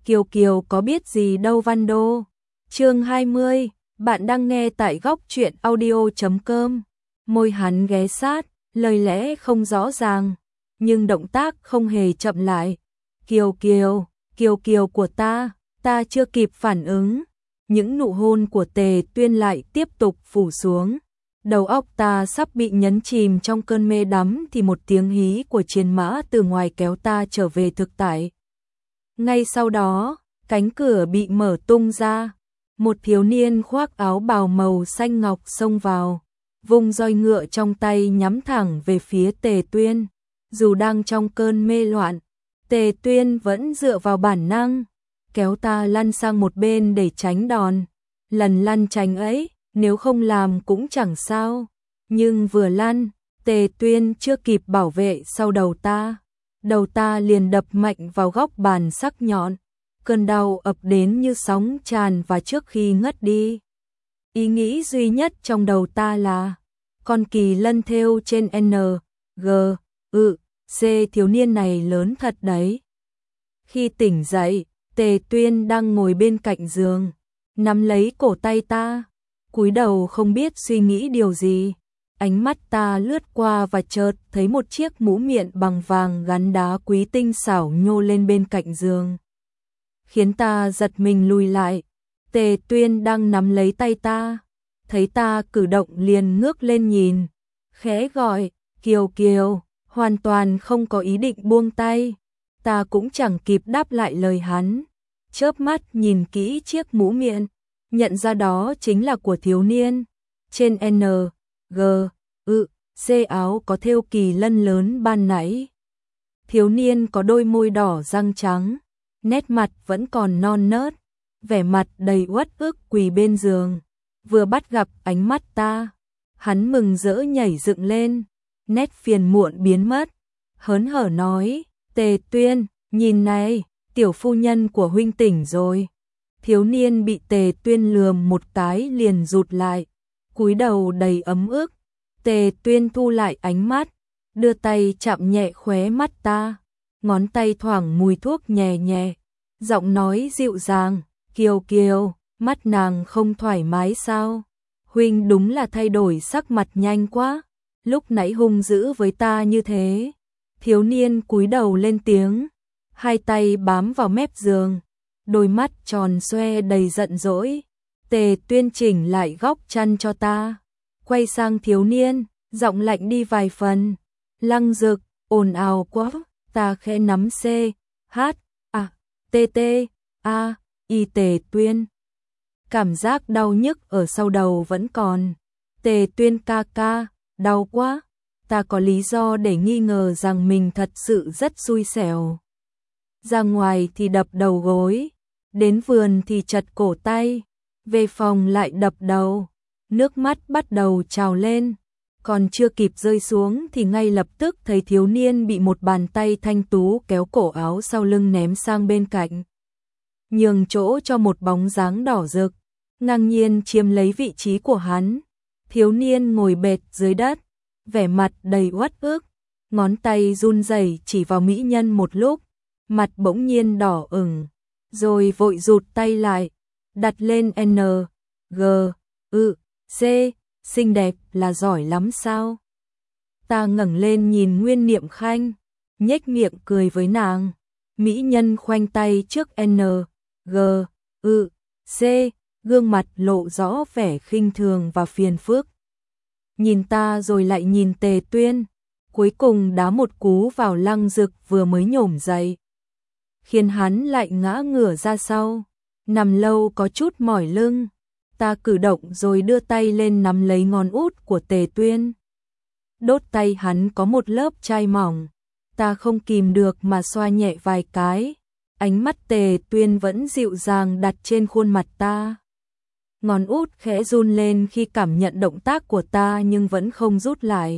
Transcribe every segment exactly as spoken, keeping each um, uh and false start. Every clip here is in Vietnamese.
Kiều Kiều có biết gì đâu Văn Đô. Chương hai mươi, bạn đang nghe tại góc truyện audio chấm com. Môi hắn ghé sát, lời lẽ không rõ ràng, nhưng động tác không hề chậm lại. Kiều Kiều, Kiều Kiều của ta, ta chưa kịp phản ứng. Những nụ hôn của Tề Tuyên lại tiếp tục phủ xuống. Đầu óc ta sắp bị nhấn chìm trong cơn mê đắm thì một tiếng hí của chiến mã từ ngoài kéo ta trở về thực tại. Ngay sau đó, cánh cửa bị mở tung ra. Một thiếu niên khoác áo bào màu xanh ngọc xông vào, vung roi ngựa trong tay nhắm thẳng về phía Tề Tuyên. Dù đang trong cơn mê loạn, Tề Tuyên vẫn dựa vào bản năng, kéo ta lăn sang một bên để tránh đòn. Lần lăn tránh ấy, nếu không làm cũng chẳng sao. Nhưng vừa lăn, Tề Tuyên chưa kịp bảo vệ sau đầu ta. Đầu ta liền đập mạnh vào góc bàn sắc nhọn. Cơn đau ập đến như sóng tràn và trước khi ngất đi, ý nghĩ duy nhất trong đầu ta là con kỳ lân thêu trên N, G, ư, C thiếu niên này lớn thật đấy. Khi tỉnh dậy, Tề Tuyên đang ngồi bên cạnh giường, nắm lấy cổ tay ta, cúi đầu không biết suy nghĩ điều gì. Ánh mắt ta lướt qua và chợt thấy một chiếc mũ miệng bằng vàng gắn đá quý tinh xảo nhô lên bên cạnh giường, khiến ta giật mình lùi lại. Tề Tuyên đang nắm lấy tay ta, thấy ta cử động liền ngước lên nhìn, khẽ gọi, Kiều Kiều, hoàn toàn không có ý định buông tay. Ta cũng chẳng kịp đáp lại lời hắn, chớp mắt nhìn kỹ chiếc mũ miệng, nhận ra đó chính là của thiếu niên. Trên N, G, ư, C áo có thêu kỳ lân lớn ban nãy. Thiếu niên có đôi môi đỏ răng trắng, nét mặt vẫn còn non nớt, vẻ mặt đầy uất ức quỳ bên giường. Vừa bắt gặp ánh mắt ta, hắn mừng rỡ nhảy dựng lên, nét phiền muộn biến mất, hớn hở nói, Tề Tuyên, nhìn này, tiểu phu nhân của huynh tỉnh rồi. Thiếu niên bị Tề Tuyên lườm một cái liền rụt lại, cúi đầu đầy ấm ức. Tề Tuyên thu lại ánh mắt, đưa tay chạm nhẹ khóe mắt ta, ngón tay thoảng mùi thuốc nhẹ nhẹ, giọng nói dịu dàng, Kiều Kiều, mắt nàng không thoải mái sao? Huynh đúng là thay đổi sắc mặt nhanh quá, lúc nãy hung dữ với ta như thế. Thiếu niên cúi đầu lên tiếng, hai tay bám vào mép giường, đôi mắt tròn xoe đầy giận dỗi. Tề Tuyên chỉnh lại góc chăn cho ta, quay sang thiếu niên, giọng lạnh đi vài phần, Lăng Dực, ồn ào quá. Ta khẽ nắm C, H, A, T, T, A, Y. Tề Tuyên. Cảm giác đau nhức ở sau đầu vẫn còn. Tề Tuyên ca ca, đau quá. Ta có lý do để nghi ngờ rằng mình thật sự rất xui xẻo. Ra ngoài thì đập đầu gối, đến vườn thì chật cổ tay, về phòng lại đập đầu. Nước mắt bắt đầu trào lên, còn chưa kịp rơi xuống thì ngay lập tức thấy thiếu niên bị một bàn tay thanh tú kéo cổ áo sau lưng ném sang bên cạnh, nhường chỗ cho một bóng dáng đỏ rực, ngang nhiên chiếm lấy vị trí của hắn. Thiếu niên ngồi bệt dưới đất, vẻ mặt đầy uất ức, ngón tay run rẩy chỉ vào mỹ nhân một lúc, mặt bỗng nhiên đỏ ửng, rồi vội rụt tay lại, đặt lên N, G, ư, C, xinh đẹp là giỏi lắm sao? Ta ngẩng lên nhìn Nguyên Niệm Khanh, nhếch miệng cười với nàng. Mỹ nhân khoanh tay trước N, G, ư, C, gương mặt lộ rõ vẻ khinh thường và phiền phức. Nhìn ta rồi lại nhìn Tề Tuyên, cuối cùng đá một cú vào Lăng Dực vừa mới nhổm dậy, khiến hắn lại ngã ngửa ra sau, nằm lâu có chút mỏi lưng. Ta cử động rồi đưa tay lên nắm lấy ngón út của Tề Tuyên. Đốt tay hắn có một lớp chai mỏng, ta không kìm được mà xoa nhẹ vài cái. Ánh mắt Tề Tuyên vẫn dịu dàng đặt trên khuôn mặt ta. Ngón út khẽ run lên khi cảm nhận động tác của ta nhưng vẫn không rút lại.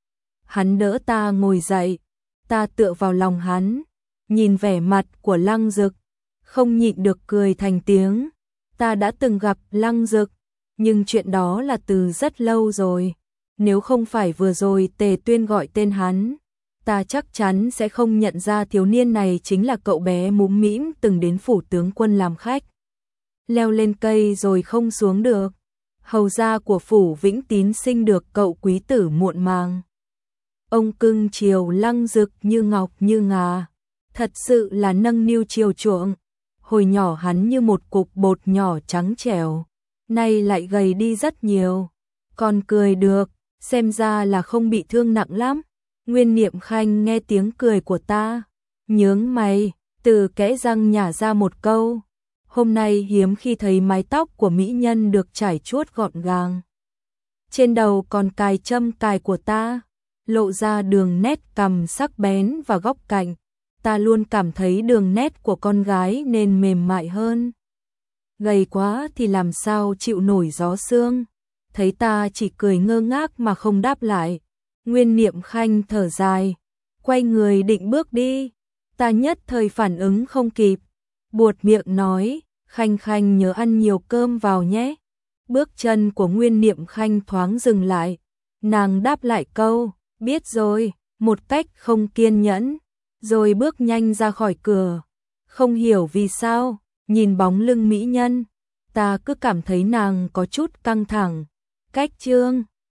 Hắn đỡ ta ngồi dậy, ta tựa vào lòng hắn, nhìn vẻ mặt của Lăng Dực, không nhịn được cười thành tiếng. Ta đã từng gặp Lăng Dực, nhưng chuyện đó là từ rất lâu rồi. Nếu không phải vừa rồi Tề Tuyên gọi tên hắn, ta chắc chắn sẽ không nhận ra thiếu niên này chính là cậu bé mũm mĩm từng đến phủ tướng quân làm khách. Leo lên cây rồi không xuống được. Hầu gia của phủ Vĩnh Tín sinh được cậu quý tử muộn màng. Ông cưng chiều lăng rực như ngọc như ngà, thật sự là nâng niu chiều chuộng. Hồi nhỏ hắn như một cục bột nhỏ trắng trẻo, nay lại gầy đi rất nhiều. Còn cười được, xem ra là không bị thương nặng lắm. Nguyên Niệm Khanh nghe tiếng cười của ta, nhướng mày, từ kẽ răng nhả ra một câu. Hôm nay hiếm khi thấy mái tóc của mỹ nhân được trải chuốt gọn gàng. Trên đầu còn cài châm cài của ta, lộ ra đường nét cằm sắc bén và góc cạnh. Ta luôn cảm thấy đường nét của con gái nên mềm mại hơn. Gầy quá thì làm sao chịu nổi gió sương. Thấy ta chỉ cười ngơ ngác mà không đáp lại. Nguyên Niệm Khanh thở dài, quay người định bước đi. Ta nhất thời phản ứng không kịp, buột miệng nói, Khanh Khanh nhớ ăn nhiều cơm vào nhé. Bước chân của Nguyên Niệm Khanh thoáng dừng lại. Nàng đáp lại câu, biết rồi, một cách không kiên nhẫn, rồi bước nhanh ra khỏi cửa. Không hiểu vì sao, nhìn bóng lưng mỹ nhân, ta cứ cảm thấy nàng có chút căng thẳng. Cách chương